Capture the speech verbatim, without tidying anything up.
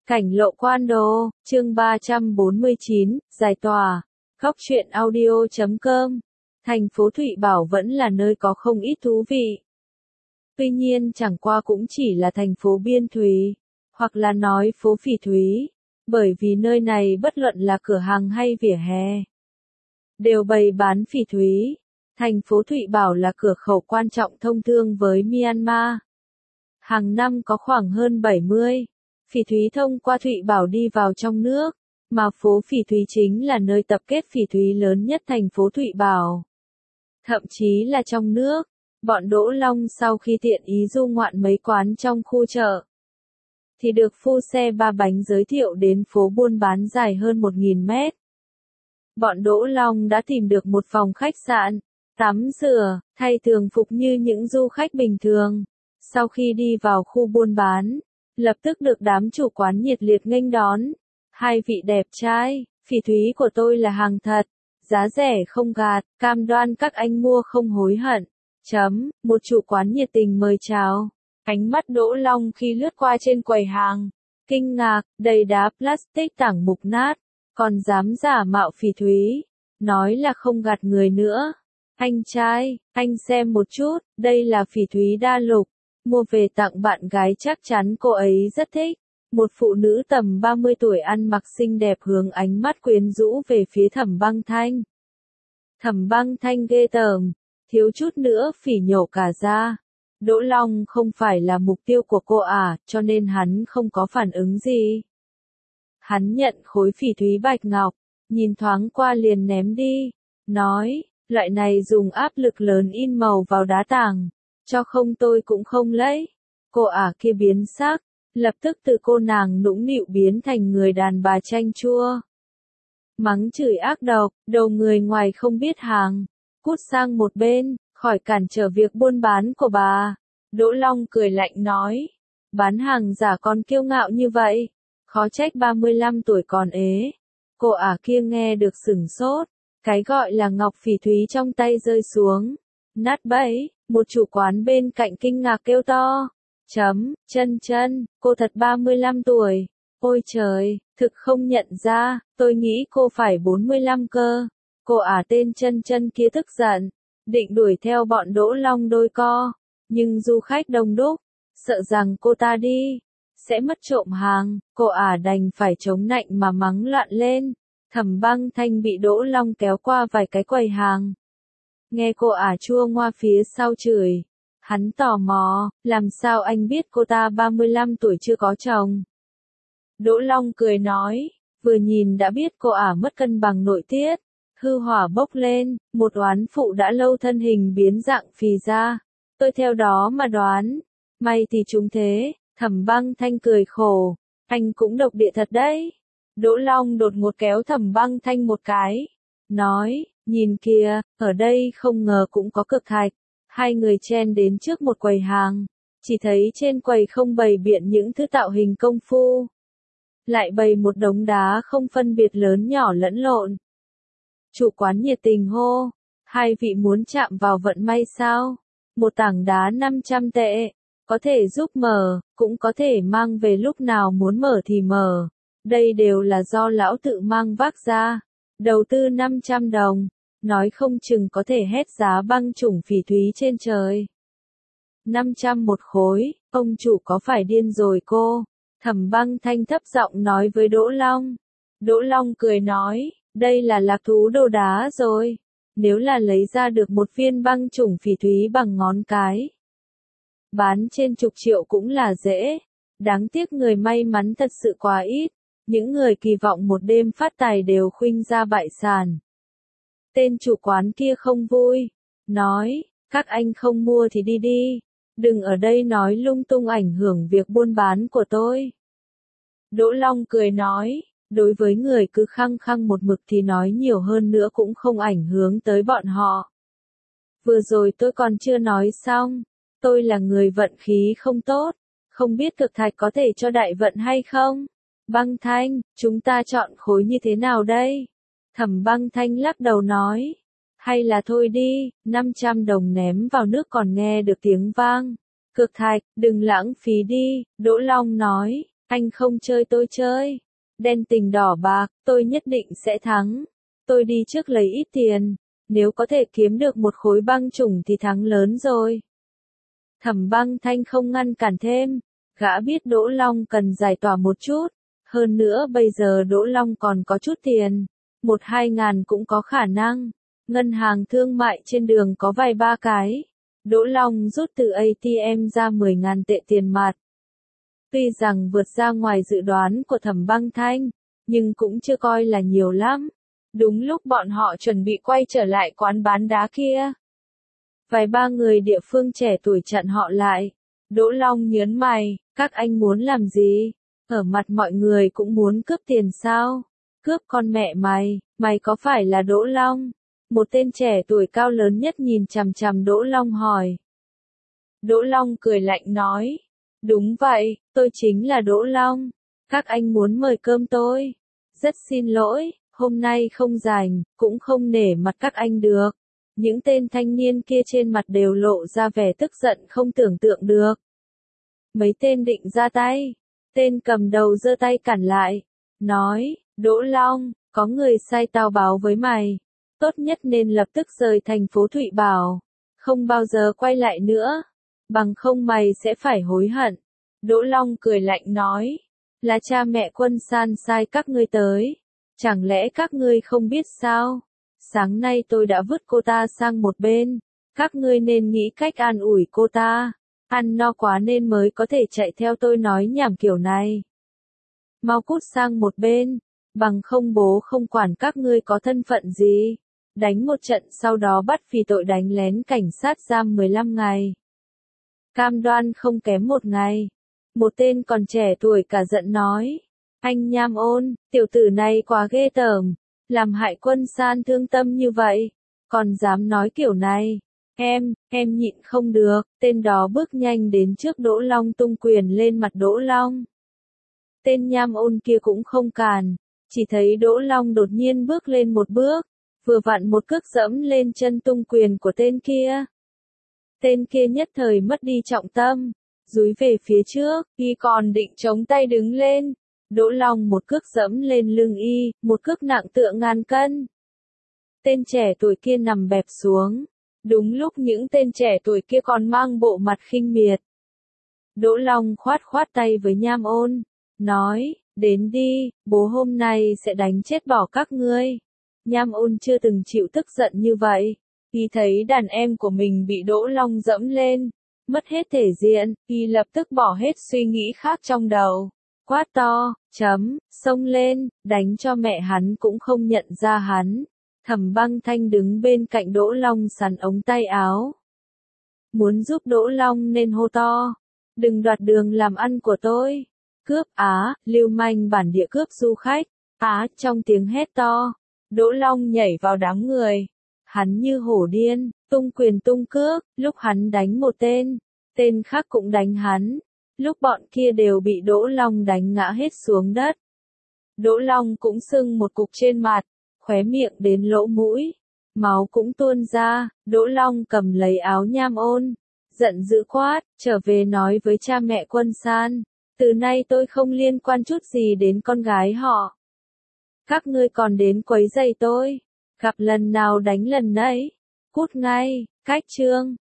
Cảnh lộ Quan Đô, chương ba trăm bốn mươi chín, giải tỏa. Góc truyện audio chấm com. Thành phố Thụy Bảo vẫn là nơi có không ít thú vị. Tuy nhiên chẳng qua cũng chỉ là thành phố biên thúy, hoặc là nói phố phỉ thúy, bởi vì nơi này bất luận là cửa hàng hay vỉa hè, đều bày bán phỉ thúy. Thành phố Thụy Bảo là cửa khẩu quan trọng thông thương với Myanmar. Hàng năm có khoảng hơn bảy mươi phỉ thúy thông qua Thụy Bảo đi vào trong nước, mà phố phỉ thúy chính là nơi tập kết phỉ thúy lớn nhất thành phố Thụy Bảo. Thậm chí là trong nước, bọn Đỗ Long sau khi tiện ý du ngoạn mấy quán trong khu chợ, thì được phu xe ba bánh giới thiệu đến phố buôn bán dài hơn một nghìn mét. Bọn Đỗ Long đã tìm được một phòng khách sạn, tắm rửa, thay thường phục như những du khách bình thường. Sau khi đi vào khu buôn bán, lập tức được đám chủ quán nhiệt liệt nghênh đón. Hai vị đẹp trai, phỉ thúy của tôi là hàng thật, giá rẻ không gạt, cam đoan các anh mua không hối hận. Chấm, một chủ quán nhiệt tình mời chào. Ánh mắt Đỗ Long khi lướt qua trên quầy hàng, kinh ngạc, đầy đá plastic tảng mục nát, còn dám giả mạo phỉ thúy, nói là không gạt người nữa. Anh trai, anh xem một chút, đây là phỉ thúy đa lục, mua về tặng bạn gái chắc chắn cô ấy rất thích. Một phụ nữ tầm ba mươi tuổi ăn mặc xinh đẹp hướng ánh mắt quyến rũ về phía Thẩm Băng Thanh. Thẩm Băng Thanh ghê tởm, thiếu chút nữa phỉ nhổ cả ra. Đỗ Long không phải là mục tiêu của cô à, cho nên hắn không có phản ứng gì. Hắn nhận khối phỉ thúy bạch ngọc, nhìn thoáng qua liền ném đi, nói, loại này dùng áp lực lớn in màu vào đá tảng, cho không tôi cũng không lấy. Cô ả kia biến sắc, lập tức từ cô nàng nũng nịu biến thành người đàn bà chanh chua. Mắng chửi ác độc, đầu người ngoài không biết hàng, cút sang một bên, khỏi cản trở việc buôn bán của bà. Đỗ Long cười lạnh nói, bán hàng giả còn kiêu ngạo như vậy, khó trách ba mươi lăm tuổi còn ế. Cô ả kia nghe được sửng sốt, cái gọi là ngọc phỉ thúy trong tay rơi xuống, nát bẫy. Một chủ quán bên cạnh kinh ngạc kêu to, chấm, chân chân, cô thật ba mươi lăm tuổi, ôi trời, thực không nhận ra, tôi nghĩ cô phải bốn mươi lăm cơ. Cô ả tên chân chân kia tức giận, định đuổi theo bọn Đỗ Long đôi co, nhưng du khách đông đúc, sợ rằng cô ta đi sẽ mất trộm hàng, cô ả đành phải chống nạnh mà mắng loạn lên. Thẩm Băng Thanh bị Đỗ Long kéo qua vài cái quầy hàng, nghe cô ả chua ngoa phía sau chửi. Hắn tò mò, làm sao anh biết cô ta ba mươi lăm tuổi chưa có chồng? Đỗ Long cười nói, vừa nhìn đã biết cô ả mất cân bằng nội tiết, hư hỏa bốc lên, một oán phụ đã lâu thân hình biến dạng phì ra. Tôi theo đó mà đoán, may thì chúng thế. Thẩm Băng Thanh cười khổ, anh cũng độc địa thật đấy. Đỗ Long đột ngột kéo Thẩm Băng Thanh một cái, nói, nhìn kìa, ở đây không ngờ cũng có cực thạch. Hai người chen đến trước một quầy hàng, chỉ thấy trên quầy không bày biện những thứ tạo hình công phu, lại bày một đống đá không phân biệt lớn nhỏ lẫn lộn. Chủ quán nhiệt tình hô, hai vị muốn chạm vào vận may sao? Một tảng đá năm trăm tệ, có thể giúp mở, cũng có thể mang về lúc nào muốn mở thì mở. Đây đều là do lão tự mang vác ra. Đầu tư năm trăm đồng, nói không chừng có thể hét giá băng chủng phỉ thúy trên trời. năm trăm một khối, ông chủ có phải điên rồi cô? Thẩm Băng Thanh thấp giọng nói với Đỗ Long. Đỗ Long cười nói, đây là lạc thú đồ đá rồi. Nếu là lấy ra được một viên băng chủng phỉ thúy bằng ngón cái, bán trên chục triệu cũng là dễ. Đáng tiếc người may mắn thật sự quá ít. Những người kỳ vọng một đêm phát tài đều khuynh ra bại sản. Tên chủ quán kia không vui, nói, các anh không mua thì đi đi, đừng ở đây nói lung tung ảnh hưởng việc buôn bán của tôi. Đỗ Long cười nói, đối với người cứ khăng khăng một mực thì nói nhiều hơn nữa cũng không ảnh hưởng tới bọn họ. Vừa rồi tôi còn chưa nói xong, tôi là người vận khí không tốt, không biết cực thạch có thể cho đại vận hay không? Băng Thanh, chúng ta chọn khối như thế nào đây? Thẩm Băng Thanh lắc đầu nói, hay là thôi đi, năm trăm đồng ném vào nước còn nghe được tiếng vang. Cực thạch, đừng lãng phí đi, Đỗ Long nói, Anh không chơi tôi chơi. Đen tình đỏ bạc, tôi nhất định sẽ thắng. Tôi đi trước lấy ít tiền. Nếu có thể kiếm được một khối băng chủng thì thắng lớn rồi. Thẩm Băng Thanh không ngăn cản thêm. Gã biết Đỗ Long cần giải tỏa một chút. Hơn nữa bây giờ Đỗ Long còn có chút tiền. Một hai ngàn cũng có khả năng. Ngân hàng thương mại trên đường có vài ba cái. Đỗ Long rút từ a tê em ra mười ngàn tệ tiền mặt. Tuy rằng vượt ra ngoài dự đoán của Thẩm Băng Thanh, nhưng cũng chưa coi là nhiều lắm. Đúng lúc bọn họ chuẩn bị quay trở lại quán bán đá kia. Vài ba người địa phương trẻ tuổi chặn họ lại. Đỗ Long nhớn mày, các anh muốn làm gì? Ở mặt mọi người cũng muốn cướp tiền sao? Cướp con mẹ mày, mày có phải là Đỗ Long? Một tên trẻ tuổi cao lớn nhất nhìn chằm chằm Đỗ Long hỏi. Đỗ Long cười lạnh nói. Đúng vậy, tôi chính là Đỗ Long. Các anh muốn mời cơm tôi. Rất xin lỗi, hôm nay không rảnh, cũng không nể mặt các anh được. Những tên thanh niên kia trên mặt đều lộ ra vẻ tức giận không tưởng tượng được. Mấy tên định ra tay. Tên cầm đầu giơ tay cản lại. Nói, Đỗ Long, có người sai tao báo với mày. Tốt nhất nên lập tức rời thành phố Thụy Bảo. Không bao giờ quay lại nữa. Bằng không mày sẽ phải hối hận. Đỗ Long cười lạnh nói. Là cha mẹ Quân San sai các ngươi tới. Chẳng lẽ các ngươi không biết sao? Sáng nay tôi đã vứt cô ta sang một bên. Các ngươi nên nghĩ cách an ủi cô ta. Ăn no quá nên mới có thể chạy theo tôi nói nhảm kiểu này. Mau cút sang một bên. Bằng không bố không quản các ngươi có thân phận gì. Đánh một trận sau đó bắt vì tội đánh lén cảnh sát giam mười lăm ngày. Cam đoan không kém một ngày. Một tên còn trẻ tuổi cả giận nói. Anh Nham Ôn, tiểu tử này quá ghê tởm. Làm hại Quân San thương tâm như vậy. Còn dám nói kiểu này. Em, em nhịn không được. Tên đó bước nhanh đến trước Đỗ Long tung quyền lên mặt Đỗ Long. Tên Nham Ôn kia cũng không càn. Chỉ thấy Đỗ Long đột nhiên bước lên một bước. Vừa vặn một cước dẫm lên chân tung quyền của tên kia. Tên kia nhất thời mất đi trọng tâm. Dúi về phía trước, y còn định chống tay đứng lên. Đỗ Long một cước dẫm lên lưng y, một cước nặng tựa ngàn cân. Tên trẻ tuổi kia nằm bẹp xuống. Đúng lúc những tên trẻ tuổi kia còn mang bộ mặt khinh miệt. Đỗ Long khoát khoát tay với Nham Ôn. Nói, đến đi, bố hôm nay sẽ đánh chết bỏ các ngươi. Nham Ôn chưa từng chịu tức giận như vậy. Y thấy đàn em của mình bị Đỗ Long dẫm lên. Mất hết thể diện, y lập tức bỏ hết suy nghĩ khác trong đầu. Quát to, chấm, xông lên, đánh cho mẹ hắn cũng không nhận ra hắn. Thẩm Băng Thanh đứng bên cạnh Đỗ Long sắn ống tay áo. Muốn giúp Đỗ Long nên hô to. Đừng đoạt đường làm ăn của tôi. Cướp á, lưu manh bản địa cướp du khách. Á, trong tiếng hét to. Đỗ Long nhảy vào đám người. Hắn như hổ điên, tung quyền tung cước, lúc hắn đánh một tên, tên khác cũng đánh hắn. Lúc bọn kia đều bị Đỗ Long đánh ngã hết xuống đất. Đỗ Long cũng sưng một cục trên mặt, khóe miệng đến lỗ mũi. Máu cũng tuôn ra, Đỗ Long cầm lấy áo Nham Ôn. Giận dữ quát, trở về nói với cha mẹ Quân San. Từ nay tôi không liên quan chút gì đến con gái họ. Các ngươi còn đến quấy rầy tôi. Gặp lần nào đánh lần nấy. Cút ngay, cách chương.